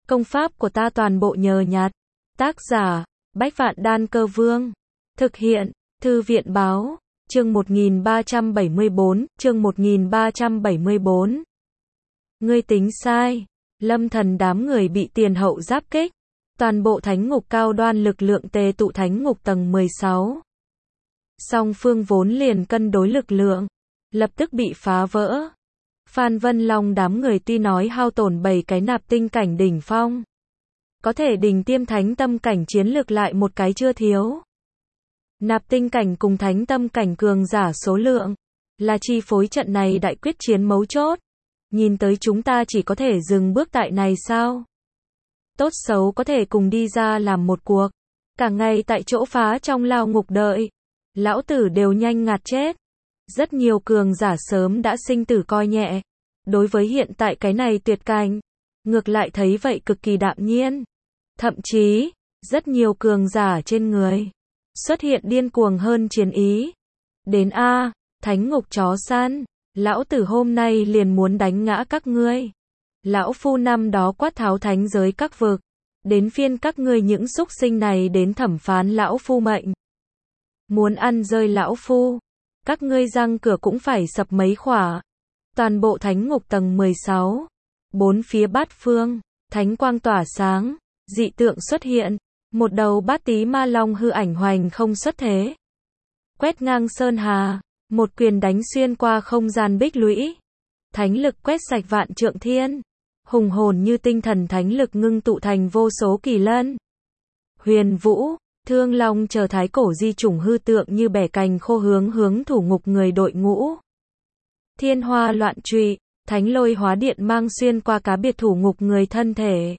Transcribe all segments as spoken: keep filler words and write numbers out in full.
Công pháp của ta toàn bộ nhờ nhặt. Tác giả, Bách Vạn Đan Cơ Vương. Thực hiện, Thư viện Báo. Chương một nghìn ba trăm bảy mươi bốn, chương một nghìn ba trăm bảy mươi bốn. Ngươi tính sai. Lâm Thần đám người bị tiền hậu giáp kích. Toàn bộ thánh ngục cao đoan lực lượng tề tụ thánh ngục tầng mười sáu. Song phương vốn liền cân đối lực lượng, lập tức bị phá vỡ. Phan Vân Long đám người tuy nói hao tổn bảy cái nạp tinh cảnh đỉnh phong, có thể đỉnh tiêm thánh tâm cảnh chiến lực lại một cái chưa thiếu. Nạp tinh cảnh cùng thánh tâm cảnh cường giả số lượng, là chi phối trận này đại quyết chiến mấu chốt. Nhìn tới chúng ta chỉ có thể dừng bước tại này sao? Tốt xấu có thể cùng đi ra làm một cuộc. Cả ngày tại chỗ phá trong lao ngục đợi. Lão tử đều nhanh ngạt chết. Rất nhiều cường giả sớm đã sinh tử coi nhẹ. Đối với hiện tại cái này tuyệt cảnh, ngược lại thấy vậy cực kỳ đạm nhiên. Thậm chí, rất nhiều cường giả trên người xuất hiện điên cuồng hơn chiến ý. Đến A, thánh ngục chó săn, lão tử hôm nay liền muốn đánh ngã các ngươi. Lão phu năm đó quát tháo thánh giới các vực, đến phiên các ngươi những súc sinh này đến thẩm phán lão phu mệnh. Muốn ăn rơi lão phu, các ngươi răng cửa cũng phải sập mấy khỏa. Toàn bộ thánh ngục tầng mười sáu, bốn phía bát phương, thánh quang tỏa sáng, dị tượng xuất hiện, một đầu bát tí ma long hư ảnh hoành không xuất thế. Quét ngang sơn hà, một quyền đánh xuyên qua không gian bích lũy. Thánh lực quét sạch vạn trượng thiên, hùng hồn như tinh thần thánh lực ngưng tụ thành vô số kỳ lân. Huyền vũ, thương long chờ thái cổ di chủng hư tượng như bẻ cành khô hướng hướng thủ ngục người đội ngũ. Thiên hoa loạn trụy, thánh lôi hóa điện mang xuyên qua cá biệt thủ ngục người thân thể.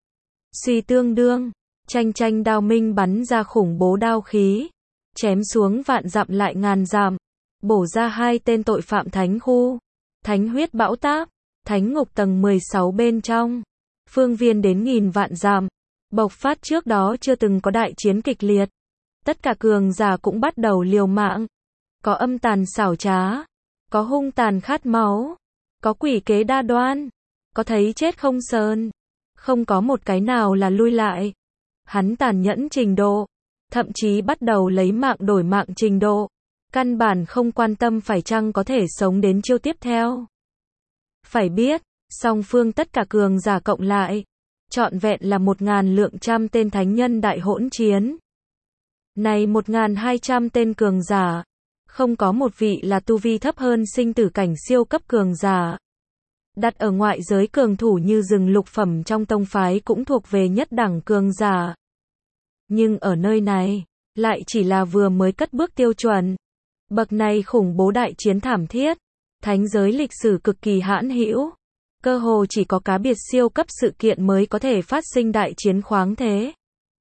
Suy tương đương, tranh tranh đao minh bắn ra khủng bố đao khí, chém xuống vạn dặm lại ngàn dặm, bổ ra hai tên tội phạm thánh khu. Thánh huyết bão táp, thánh ngục tầng mười sáu bên trong, phương viên đến nghìn vạn dặm, bộc phát trước đó chưa từng có đại chiến kịch liệt. Tất cả cường giả cũng bắt đầu liều mạng, có âm tàn xảo trá, có hung tàn khát máu, có quỷ kế đa đoan, có thấy chết không sờn, không có một cái nào là lui lại. Hắn tàn nhẫn trình độ, thậm chí bắt đầu lấy mạng đổi mạng trình độ, căn bản không quan tâm phải chăng có thể sống đến chiêu tiếp theo. Phải biết, song phương tất cả cường giả cộng lại, trọn vẹn là một ngàn lượng trăm tên thánh nhân đại hỗn chiến. Này một ngàn hai trăm tên cường giả, không có một vị là tu vi thấp hơn sinh tử cảnh siêu cấp cường giả. Đặt ở ngoại giới cường thủ như rừng lục phẩm trong tông phái cũng thuộc về nhất đẳng cường giả. Nhưng ở nơi này, lại chỉ là vừa mới cất bước tiêu chuẩn. Bậc này khủng bố đại chiến thảm thiết, thánh giới lịch sử cực kỳ hãn hữu. Cơ hồ chỉ có cá biệt siêu cấp sự kiện mới có thể phát sinh đại chiến khoáng thế.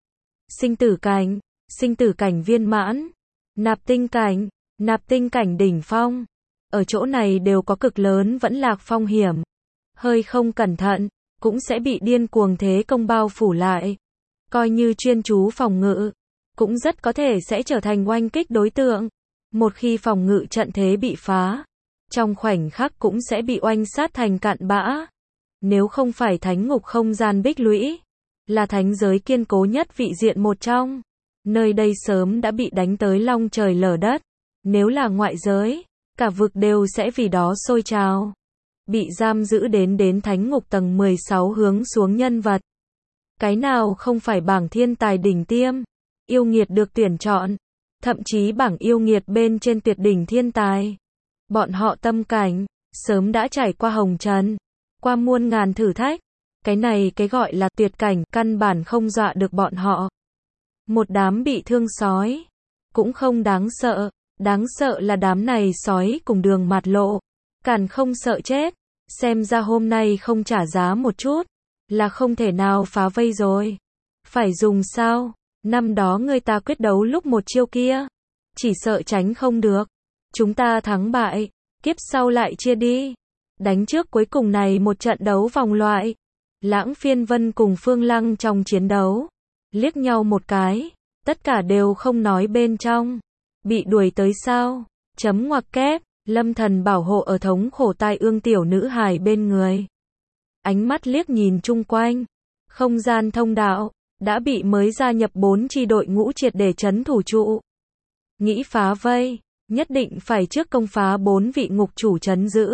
Sinh tử cảnh, sinh tử cảnh viên mãn, nạp tinh cảnh, nạp tinh cảnh đỉnh phong. Ở chỗ này đều có cực lớn vẫn lạc phong hiểm. Hơi không cẩn thận, cũng sẽ bị điên cuồng thế công bao phủ lại. Coi như chuyên chú phòng ngự, cũng rất có thể sẽ trở thành oanh kích đối tượng. Một khi phòng ngự trận thế bị phá, trong khoảnh khắc cũng sẽ bị oanh sát thành cạn bã. Nếu không phải thánh ngục không gian bích lũy, là thánh giới kiên cố nhất vị diện một trong, nơi đây sớm đã bị đánh tới long trời lở đất. Nếu là ngoại giới, cả vực đều sẽ vì đó sôi trào. Bị giam giữ đến đến thánh ngục tầng mười sáu hướng xuống nhân vật. Cái nào không phải bảng thiên tài đỉnh tiêm, yêu nghiệt được tuyển chọn, thậm chí bảng yêu nghiệt bên trên tuyệt đỉnh thiên tài. Bọn họ tâm cảnh, sớm đã trải qua hồng trần, qua muôn ngàn thử thách. Cái này cái gọi là tuyệt cảnh, căn bản không dọa được bọn họ. Một đám bị thương sói, cũng không đáng sợ, đáng sợ là đám này sói cùng đường mạt lộ, càn không sợ chết. Xem ra hôm nay không trả giá một chút, là không thể nào phá vây rồi. Phải dùng sao? Năm đó người ta quyết đấu lúc một chiêu kia, chỉ sợ tránh không được. Chúng ta thắng bại, kiếp sau lại chia đi. Đánh trước cuối cùng này một trận đấu vòng loại. Lãng Phiên Vân cùng Phương Lăng trong chiến đấu, liếc nhau một cái, tất cả đều không nói bên trong. Bị đuổi tới sao? Chấm ngoặc kép, Lâm Thần bảo hộ ở thống khổ tai ương tiểu nữ hài bên người. Ánh mắt liếc nhìn chung quanh, không gian thông đạo, đã bị mới gia nhập bốn chi đội ngũ triệt để trấn thủ trụ. Nghĩ phá vây, nhất định phải trước công phá bốn vị ngục chủ trấn giữ.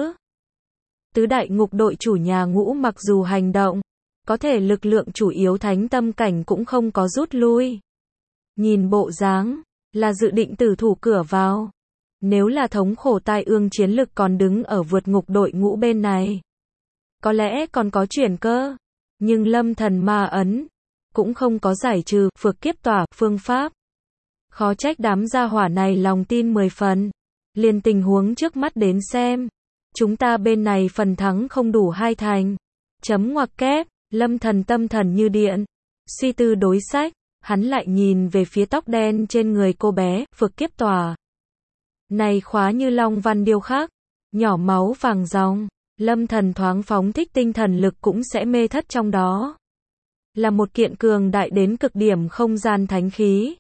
Tứ đại ngục đội chủ nhà ngũ mặc dù hành động, có thể lực lượng chủ yếu thánh tâm cảnh cũng không có rút lui. Nhìn bộ dáng, là dự định tử thủ cửa vào. Nếu là thống khổ tai ương chiến lực còn đứng ở vượt ngục đội ngũ bên này, có lẽ còn có chuyển cơ. Nhưng lâm thần ma ấn, cũng không có giải trừ, phược kiếp tỏa, phương pháp. Khó trách đám gia hỏa này lòng tin mười phần. Liền tình huống trước mắt đến xem. Chúng ta bên này phần thắng không đủ hai thành. Chấm ngoặc kép, lâm thần tâm thần như điện. Suy tư đối sách, hắn lại nhìn về phía tóc đen trên người cô bé, phược kiếp tỏa. Này khóa như long văn điêu khắc, nhỏ máu vàng ròng. Lâm thần thoáng phóng thích tinh thần lực cũng sẽ mê thất trong đó. Là một kiện cường đại đến cực điểm không gian thánh khí.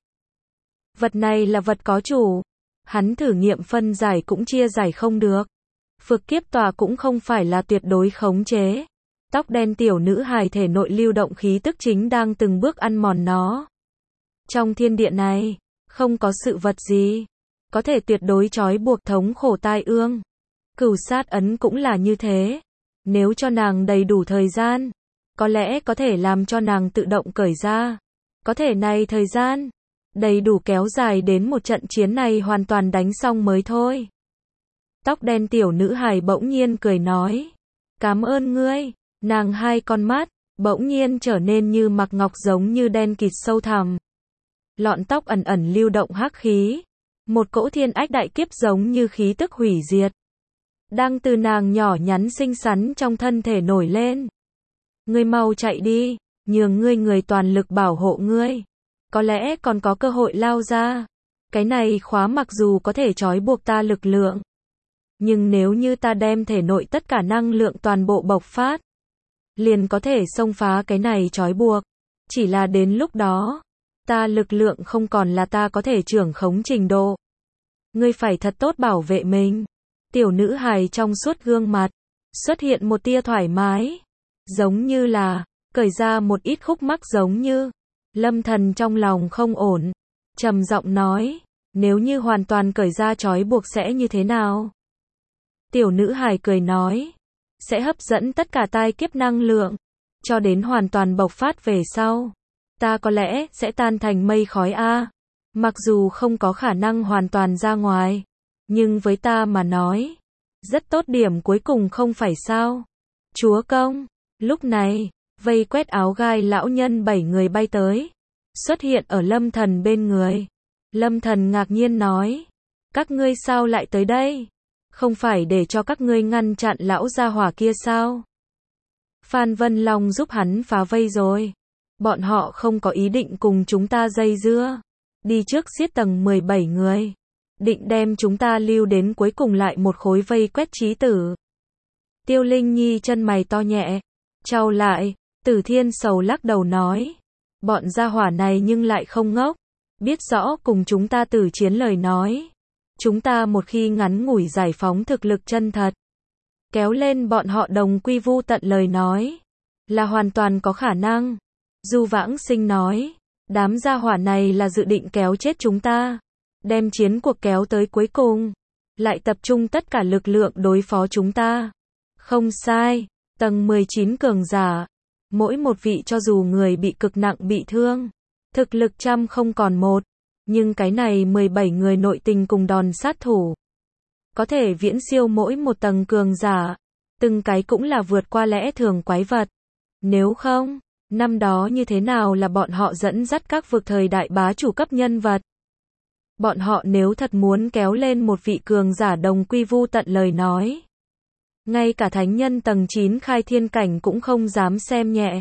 Vật này là vật có chủ. Hắn thử nghiệm phân giải cũng chia giải không được. Phược kiếp tòa cũng không phải là tuyệt đối khống chế. Tóc đen tiểu nữ hài thể nội lưu động khí tức chính đang từng bước ăn mòn nó. Trong thiên địa này, không có sự vật gì có thể tuyệt đối trói buộc thống khổ tai ương. Cửu sát ấn cũng là như thế. Nếu cho nàng đầy đủ thời gian, có lẽ có thể làm cho nàng tự động cởi ra. Có thể này thời gian đầy đủ kéo dài đến một trận chiến này hoàn toàn đánh xong mới thôi. Tóc đen tiểu nữ hài bỗng nhiên cười nói. Cảm ơn ngươi. Nàng hai con mắt bỗng nhiên trở nên như mặc ngọc giống như đen kịt sâu thẳm. Lọn tóc ẩn ẩn lưu động hắc khí. Một cỗ thiên ách đại kiếp giống như khí tức hủy diệt. Đang từ nàng nhỏ nhắn xinh xắn trong thân thể nổi lên. Ngươi mau chạy đi, nhường ngươi người toàn lực bảo hộ ngươi. Có lẽ còn có cơ hội lao ra. Cái này khóa mặc dù có thể trói buộc ta lực lượng. Nhưng nếu như ta đem thể nội tất cả năng lượng toàn bộ bộc phát, liền có thể xông phá cái này trói buộc. Chỉ là đến lúc đó, ta lực lượng không còn là ta có thể trưởng khống trình độ. Ngươi phải thật tốt bảo vệ mình. Tiểu nữ hài trong suốt gương mặt, xuất hiện một tia thoải mái. Giống như là, cởi ra một ít khúc mắc giống như. Lâm thần trong lòng không ổn. Trầm giọng nói, nếu như hoàn toàn cởi ra trói buộc sẽ như thế nào? Tiểu nữ hài cười nói, sẽ hấp dẫn tất cả tai kiếp năng lượng, cho đến hoàn toàn bộc phát về sau. Ta có lẽ sẽ tan thành mây khói a. Mặc dù không có khả năng hoàn toàn ra ngoài, nhưng với ta mà nói, rất tốt điểm cuối cùng không phải sao? Chúa công, lúc này, vây quét áo gai lão nhân bảy người bay tới, xuất hiện ở lâm thần bên người. Lâm thần ngạc nhiên nói, các ngươi sao lại tới đây? Không phải để cho các ngươi ngăn chặn lão gia hỏa kia sao? Phan Vân Long giúp hắn phá vây rồi. Bọn họ không có ý định cùng chúng ta dây dưa. Đi trước giết tầng mười bảy người. Định đem chúng ta lưu đến cuối cùng lại một khối vây quét chí tử. Tiêu Linh Nhi chân mày to nhẹ. Chau lại, Tử Thiên sầu lắc đầu nói. Bọn gia hỏa này nhưng lại không ngốc. Biết rõ cùng chúng ta tử chiến lời nói. Chúng ta một khi ngắn ngủi giải phóng thực lực chân thật, kéo lên bọn họ đồng quy vu tận lời nói, là hoàn toàn có khả năng. Du Vãng Sinh nói, đám gia hỏa này là dự định kéo chết chúng ta, đem chiến cuộc kéo tới cuối cùng, lại tập trung tất cả lực lượng đối phó chúng ta. Không sai, tầng mười chín cường giả, mỗi một vị cho dù người bị cực nặng bị thương, thực lực trăm không còn một. Nhưng cái này mười bảy người nội tình cùng đòn sát thủ, có thể viễn siêu mỗi một tầng cường giả, từng cái cũng là vượt qua lẽ thường quái vật. Nếu không, năm đó như thế nào là bọn họ dẫn dắt các vực thời đại bá chủ cấp nhân vật? Bọn họ nếu thật muốn kéo lên một vị cường giả đồng quy vu tận lời nói, ngay cả thánh nhân tầng chín khai thiên cảnh cũng không dám xem nhẹ.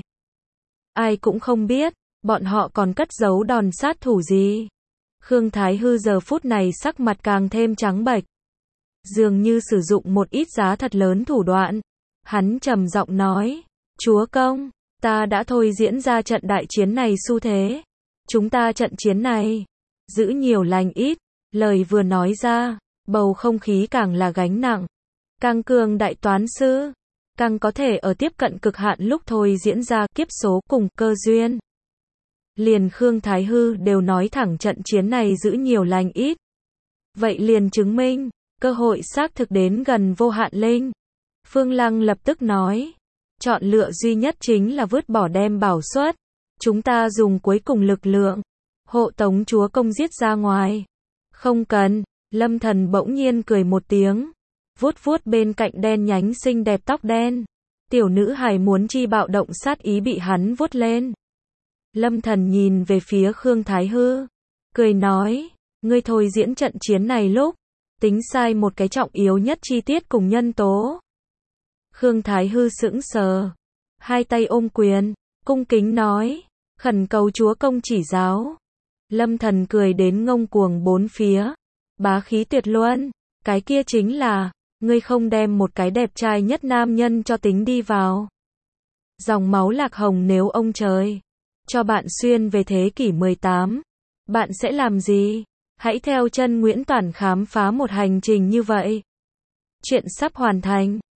Ai cũng không biết, bọn họ còn cất giấu đòn sát thủ gì. Khương Thái Hư giờ phút này sắc mặt càng thêm trắng bệch, dường như sử dụng một ít giá thật lớn thủ đoạn. Hắn trầm giọng nói, chúa công, ta đã thôi diễn ra trận đại chiến này xu thế. Chúng ta trận chiến này, giữ nhiều lành ít. Lời vừa nói ra, bầu không khí càng là gánh nặng. Càng cường đại toán sư, càng có thể ở tiếp cận cực hạn lúc thôi diễn ra kiếp số cùng cơ duyên. Liền Khương Thái Hư đều nói thẳng trận chiến này giữ nhiều lành ít. Vậy liền chứng minh, cơ hội xác thực đến gần vô hạn linh. Phương Lăng lập tức nói, chọn lựa duy nhất chính là vứt bỏ đem bảo xuất. Chúng ta dùng cuối cùng lực lượng, hộ tống chúa công giết ra ngoài. Không cần, Lâm Thần bỗng nhiên cười một tiếng, vuốt vuốt bên cạnh đen nhánh xinh đẹp tóc đen. Tiểu nữ hài muốn chi bạo động sát ý bị hắn vuốt lên. Lâm Thần nhìn về phía Khương Thái Hư, cười nói, ngươi thôi diễn trận chiến này lúc, tính sai một cái trọng yếu nhất chi tiết cùng nhân tố. Khương Thái Hư sững sờ, hai tay ôm quyền, cung kính nói, khẩn cầu chúa công chỉ giáo. Lâm Thần cười đến ngông cuồng bốn phía, bá khí tuyệt luân, cái kia chính là, ngươi không đem một cái đẹp trai nhất nam nhân cho tính đi vào. Dòng máu lạc hồng nếu ông trời cho bạn xuyên về thế kỷ mười tám, bạn sẽ làm gì? Hãy theo chân Nguyễn Toản khám phá một hành trình như vậy. Chuyện sắp hoàn thành.